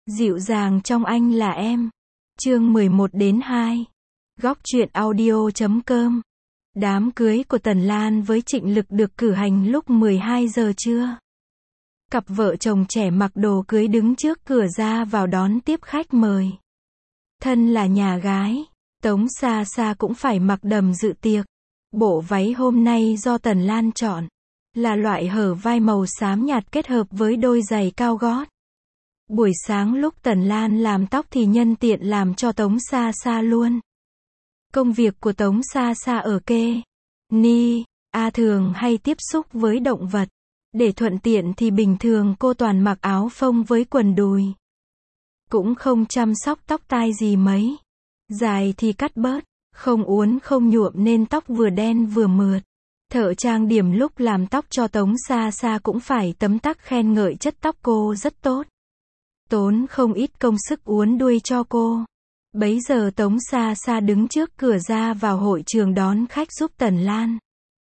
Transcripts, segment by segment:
Dịu dàng trong anh là em. Chương 11-2. Góc truyện audio.com. Đám cưới của Tần Lan với Trịnh Lực được cử hành lúc 12 giờ trưa. Cặp vợ chồng trẻ mặc đồ cưới đứng trước cửa ra vào đón tiếp khách mời. Thân là nhà gái, Tống Sa Sa cũng phải mặc đầm dự tiệc. Bộ váy hôm nay do Tần Lan chọn là loại hở vai màu xám nhạt kết hợp với đôi giày cao gót. Buổi sáng lúc Tần Lan làm tóc thì nhân tiện làm cho Tống Sa Sa luôn. Công việc của Tống Sa Sa ở kê ni a thường hay tiếp xúc với động vật. Để thuận tiện thì bình thường cô toàn mặc áo phông với quần đùi. Cũng không chăm sóc tóc tai gì mấy. Dài thì cắt bớt, không uốn không nhuộm nên tóc vừa đen vừa mượt. Thợ trang điểm lúc làm tóc cho Tống Sa Sa cũng phải tấm tắc khen ngợi chất tóc cô rất tốt. Tốn không ít công sức uốn đuôi cho cô. Bấy giờ Tống Sa Sa đứng trước cửa ra vào hội trường đón khách giúp Tần Lan.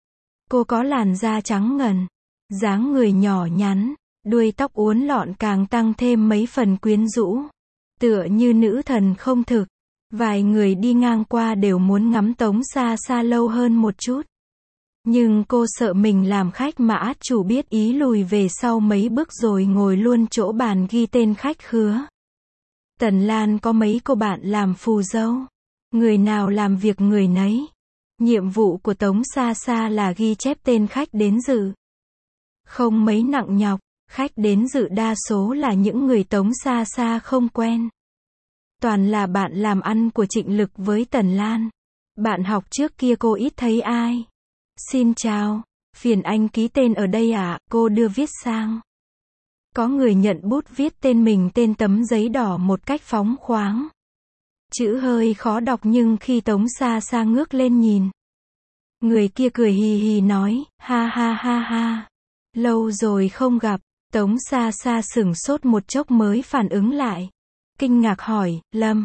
Cô có làn da trắng ngần, dáng người nhỏ nhắn, đuôi tóc uốn lọn càng tăng thêm mấy phần quyến rũ. Tựa như nữ thần không thực. Vài người đi ngang qua đều muốn ngắm Tống Sa Sa lâu hơn một chút. Nhưng cô sợ mình làm khách mà át chủ biết ý lùi về sau mấy bước rồi ngồi luôn chỗ bàn ghi tên khách khứa. Tần Lan có mấy cô bạn làm phù dâu. Người nào làm việc người nấy. Nhiệm vụ của Tống Sa Sa là ghi chép tên khách đến dự. Không mấy nặng nhọc, khách đến dự đa số là những người Tống Sa Sa không quen. Toàn là bạn làm ăn của Trịnh Lực với Tần Lan. Bạn học trước kia cô ít thấy ai. Xin chào, phiền anh ký tên ở đây ạ, cô đưa viết sang. Có người nhận bút viết tên mình tên tấm giấy đỏ một cách phóng khoáng. Chữ hơi khó đọc nhưng khi Tống Sa Sa ngước lên nhìn. Người kia cười hì hì nói, ha ha ha ha. Lâu rồi không gặp, Tống Sa Sa sửng sốt một chốc mới phản ứng lại. Kinh ngạc hỏi,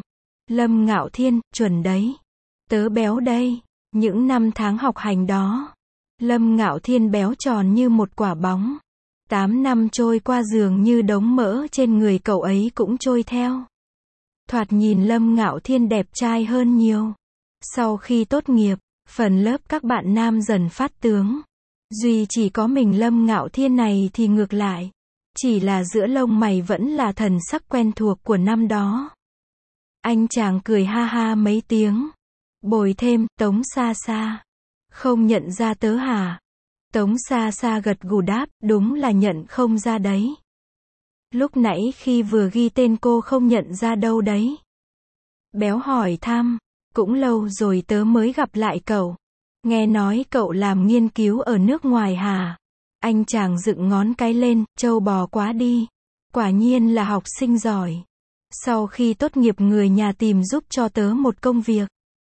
Lâm Ngạo Thiên, chuẩn đấy. Tớ béo đây. Những năm tháng học hành đó, Lâm Ngạo Thiên béo tròn như một quả bóng. 8 năm trôi qua dường như đống mỡ trên người cậu ấy cũng trôi theo. Thoạt nhìn Lâm Ngạo Thiên đẹp trai hơn nhiều. Sau khi tốt nghiệp, phần lớp các bạn nam dần phát tướng. Duy chỉ có mình Lâm Ngạo Thiên này thì ngược lại. Chỉ là giữa lông mày vẫn là thần sắc quen thuộc của năm đó. Anh chàng cười ha ha mấy tiếng. Bồi thêm, Tống Sa Sa. Không nhận ra tớ hả? Tống Sa Sa gật gù đáp, đúng là nhận không ra đấy. Lúc nãy khi vừa ghi tên cô không nhận ra đâu đấy. Béo hỏi thăm, cũng lâu rồi tớ mới gặp lại cậu. Nghe nói cậu làm nghiên cứu ở nước ngoài hả? Anh chàng dựng ngón cái lên, trâu bò quá đi. Quả nhiên là học sinh giỏi. Sau khi tốt nghiệp người nhà tìm giúp cho tớ một công việc.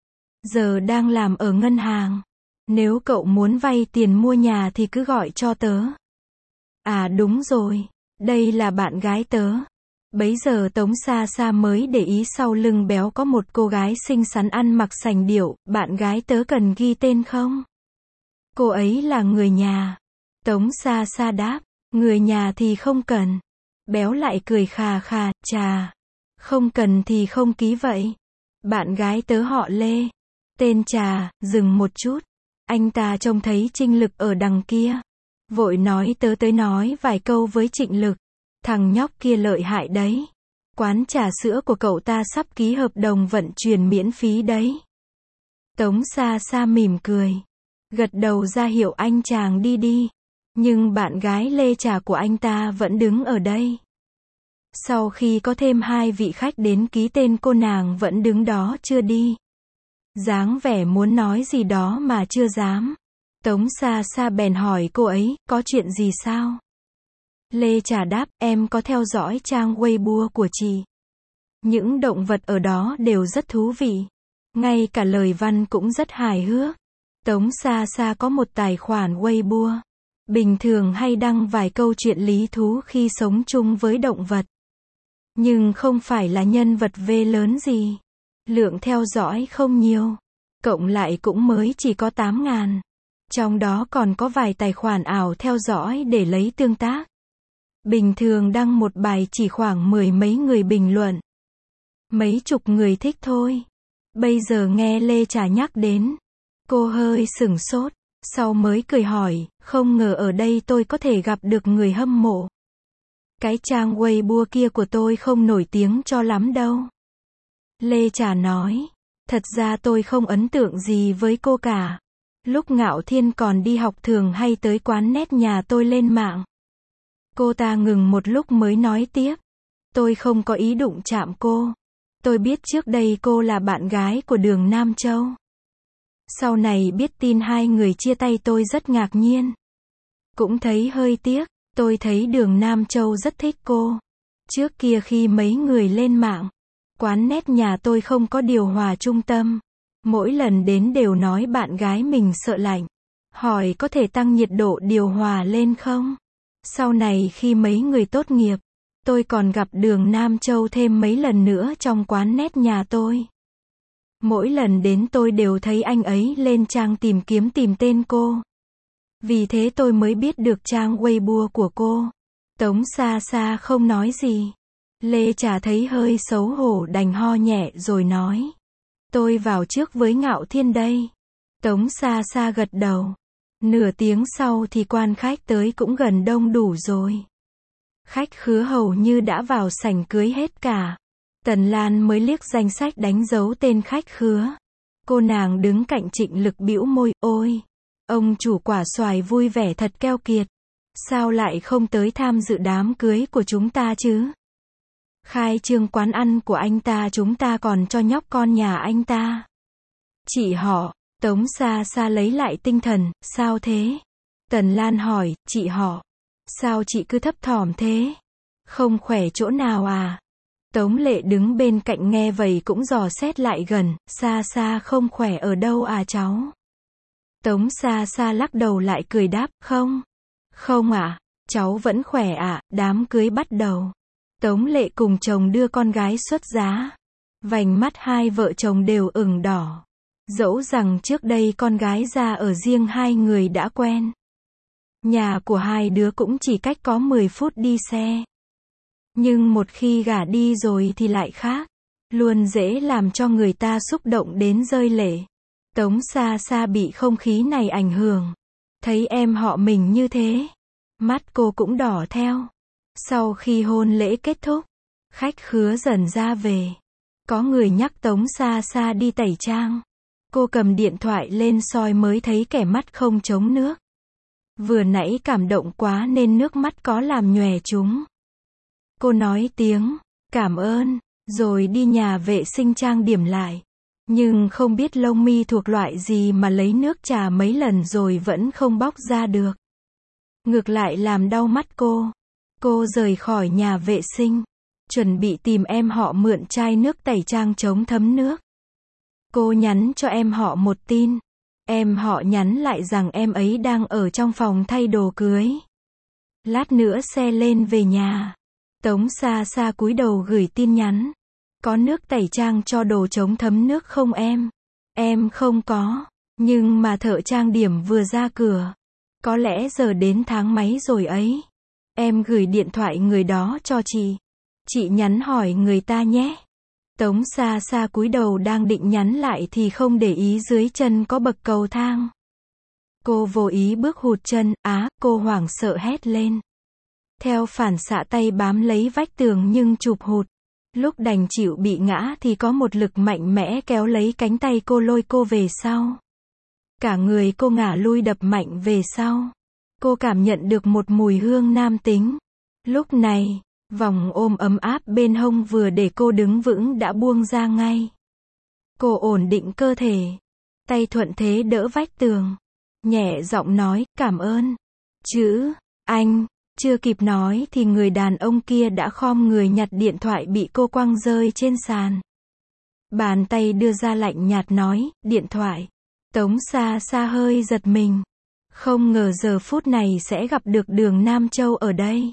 Giờ đang làm ở ngân hàng. Nếu cậu muốn vay tiền mua nhà thì cứ gọi cho tớ. À đúng rồi, đây là bạn gái tớ. Bấy giờ Tống Sa Sa mới để ý sau lưng béo có một cô gái xinh xắn ăn mặc sành điệu, bạn gái tớ cần ghi tên không? Cô ấy là người nhà. Tống Sa Sa đáp, người nhà thì không cần. Béo lại cười khà khà, chà, không cần thì không ký vậy. Bạn gái tớ họ Lê. Tên chà, dừng một chút. Anh ta trông thấy Trịnh Lực ở đằng kia. Vội nói tớ tới nói vài câu với Trịnh Lực. Thằng nhóc kia lợi hại đấy. Quán trà sữa của cậu ta sắp ký hợp đồng vận chuyển miễn phí đấy. Tống Sa Sa mỉm cười. Gật đầu ra hiệu anh chàng đi đi. Nhưng bạn gái Lê trà của anh ta vẫn đứng ở đây. Sau khi có thêm 2 vị khách đến ký tên cô nàng vẫn đứng đó chưa đi. Dáng vẻ muốn nói gì đó mà chưa dám. Tống Sa Sa bèn hỏi cô ấy, có chuyện gì sao? Lê trà đáp, em có theo dõi trang Weibo của chị. Những động vật ở đó đều rất thú vị. Ngay cả lời văn cũng rất hài hước. Tống Sa Sa có một tài khoản Weibo. Bình thường hay đăng vài câu chuyện lý thú khi sống chung với động vật. Nhưng không phải là nhân vật vê lớn gì. Lượng theo dõi không nhiều. Cộng lại cũng mới chỉ có 8.000. Trong đó còn có vài tài khoản ảo theo dõi để lấy tương tác. Bình thường đăng một bài chỉ khoảng 10 mấy người bình luận. Mấy chục người thích thôi. Bây giờ nghe Lê Trà nhắc đến. Cô hơi sửng sốt. Sau mới cười hỏi, không ngờ ở đây tôi có thể gặp được người hâm mộ. Cái trang Weibo kia của tôi không nổi tiếng cho lắm đâu. Lê Trà nói. Thật ra tôi không ấn tượng gì với cô cả. Lúc Ngạo Thiên còn đi học thường hay tới quán nét nhà tôi lên mạng. Cô ta ngừng một lúc mới nói tiếp. Tôi không có ý đụng chạm cô. Tôi biết trước đây cô là bạn gái của Đường Nam Châu. Sau này biết tin hai người chia tay tôi rất ngạc nhiên. Cũng thấy hơi tiếc. Tôi thấy Đường Nam Châu rất thích cô. Trước kia khi mấy người lên mạng, quán nét nhà tôi không có điều hòa trung tâm. Mỗi lần đến đều nói bạn gái mình sợ lạnh. Hỏi có thể tăng nhiệt độ điều hòa lên không? Sau này khi mấy người tốt nghiệp, tôi còn gặp Đường Nam Châu thêm mấy lần nữa trong quán nét nhà tôi. Mỗi lần đến tôi đều thấy anh ấy lên trang tìm kiếm tìm tên cô. Vì thế tôi mới biết được trang Weibo của cô. Tống Sa Sa không nói gì. Lê Trà thấy hơi xấu hổ đành ho nhẹ rồi nói. Tôi vào trước với Ngạo Thiên đây. Tống Sa Sa gật đầu. Nửa tiếng sau thì quan khách tới cũng gần đông đủ rồi. Khách khứa hầu như đã vào sảnh cưới hết cả. Tần Lan mới liếc danh sách đánh dấu tên khách khứa. Cô nàng đứng cạnh Trịnh Lực bĩu môi, ôi, ông chủ quả xoài vui vẻ thật keo kiệt. Sao lại không tới tham dự đám cưới của chúng ta chứ? Khai trương quán ăn của anh ta chúng ta còn cho nhóc con nhà anh ta. Chị họ, Tống Sa Sa lấy lại tinh thần, sao thế? Tần Lan hỏi, chị họ, sao chị cứ thấp thỏm thế? Không khỏe chỗ nào à? Tống Lệ đứng bên cạnh nghe vậy cũng dò xét lại gần, Sa Sa không khỏe ở đâu à cháu? Tống Sa Sa lắc đầu lại cười đáp, không. Không ạ, cháu vẫn khỏe ạ, đám cưới bắt đầu. Tống Lệ cùng chồng đưa con gái xuất giá. Vành mắt hai vợ chồng đều ửng đỏ. Dẫu rằng trước đây con gái ra ở riêng hai người đã quen. Nhà của hai đứa cũng chỉ cách có 10 phút đi xe. Nhưng một khi gả đi rồi thì lại khác. Luôn dễ làm cho người ta xúc động đến rơi lệ. Tống Sa Sa bị không khí này ảnh hưởng. Thấy em họ mình như thế. Mắt cô cũng đỏ theo. Sau khi hôn lễ kết thúc, khách khứa dần ra về. Có người nhắc Tống Sa Sa đi tẩy trang. Cô cầm điện thoại lên soi mới thấy kẻ mắt không chống nước. Vừa nãy cảm động quá nên nước mắt có làm nhòe chúng. Cô nói tiếng, cảm ơn, rồi đi nhà vệ sinh trang điểm lại. Nhưng không biết lông mi thuộc loại gì mà lấy nước trà mấy lần rồi vẫn không bóc ra được. Ngược lại làm đau mắt cô. Cô rời khỏi nhà vệ sinh, chuẩn bị tìm em họ mượn chai nước tẩy trang chống thấm nước. Cô nhắn cho em họ một tin. Em họ nhắn lại rằng em ấy đang ở trong phòng thay đồ cưới. Lát nữa xe lên về nhà. Tống Sa Sa cúi đầu gửi tin nhắn. Có nước tẩy trang cho đồ chống thấm nước không em? Em không có. Nhưng mà thợ trang điểm vừa ra cửa. Có lẽ giờ đến tháng mấy rồi ấy. Em gửi điện thoại người đó cho chị. Chị nhắn hỏi người ta nhé. Tống Sa Sa cúi đầu đang định nhắn lại thì không để ý dưới chân có bậc cầu thang. Cô vô ý bước hụt chân, cô hoảng sợ hét lên. Theo phản xạ tay bám lấy vách tường nhưng chụp hụt. Lúc đành chịu bị ngã thì có một lực mạnh mẽ kéo lấy cánh tay cô lôi cô về sau. Cả người cô ngả lui đập mạnh về sau. Cô cảm nhận được một mùi hương nam tính. Lúc này, vòng ôm ấm áp bên hông vừa để cô đứng vững đã buông ra ngay. Cô ổn định cơ thể. Tay thuận thế đỡ vách tường. Nhẹ giọng nói, cảm ơn. Chữ, anh. Chưa kịp nói thì người đàn ông kia đã khom người nhặt điện thoại bị cô quăng rơi trên sàn. Bàn tay đưa ra lạnh nhạt nói, điện thoại. Tống Sa Sa hơi giật mình. Không ngờ giờ phút này sẽ gặp được Đường Nam Châu ở đây.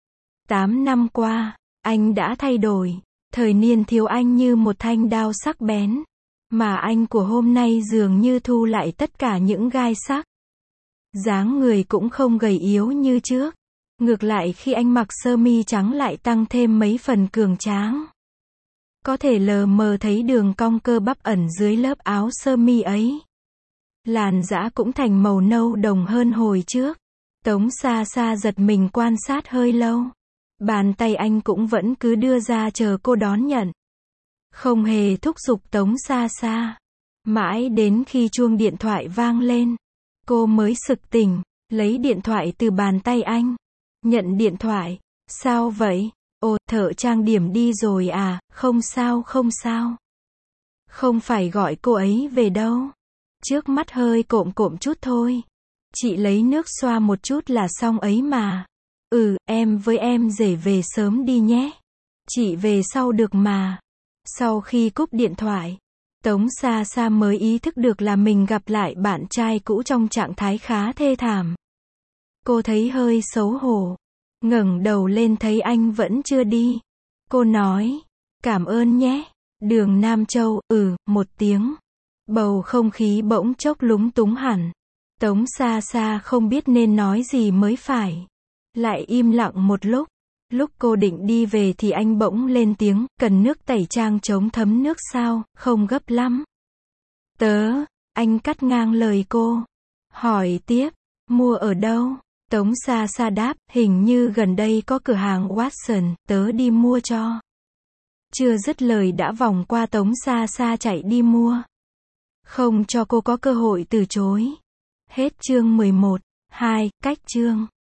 8 năm qua, anh đã thay đổi. Thời niên thiếu anh như một thanh đao sắc bén. Mà anh của hôm nay dường như thu lại tất cả những gai sắc. Dáng người cũng không gầy yếu như trước. Ngược lại khi anh mặc sơ mi trắng lại tăng thêm mấy phần cường tráng. Có thể lờ mờ thấy đường cong cơ bắp ẩn dưới lớp áo sơ mi ấy. Làn dã cũng thành màu nâu đồng hơn hồi trước. Tống Sa Sa giật mình quan sát hơi lâu. Bàn tay anh cũng vẫn cứ đưa ra chờ cô đón nhận. Không hề thúc giục Tống Sa Sa. Mãi đến khi chuông điện thoại vang lên, cô mới sực tỉnh, lấy điện thoại từ bàn tay anh. Nhận điện thoại. Sao vậy? Ồ, thợ trang điểm đi rồi à? Không sao không sao. Không phải gọi cô ấy về đâu. Trước mắt hơi cộm cộm chút thôi. Chị lấy nước xoa một chút là xong ấy mà. Em với em rể về sớm đi nhé. Chị về sau được mà. Sau khi cúp điện thoại, Tống Sa Sa mới ý thức được là mình gặp lại bạn trai cũ trong trạng thái khá thê thảm. Cô thấy hơi xấu hổ. Ngẩng đầu lên thấy anh vẫn chưa đi. Cô nói, cảm ơn nhé. Đường Nam Châu, một tiếng. Bầu không khí bỗng chốc lúng túng hẳn. Tống Sa Sa không biết nên nói gì mới phải. Lại im lặng một lúc. Lúc cô định đi về thì anh bỗng lên tiếng, cần nước tẩy trang chống thấm nước sao, không gấp lắm. Anh cắt ngang lời cô. Hỏi tiếp, mua ở đâu? Tống Sa Sa đáp, hình như gần đây có cửa hàng Watson, tớ đi mua cho. Chưa dứt lời đã vòng qua Tống Sa Sa chạy đi mua. Không cho cô có cơ hội từ chối. Hết chương 11. 2. Cách chương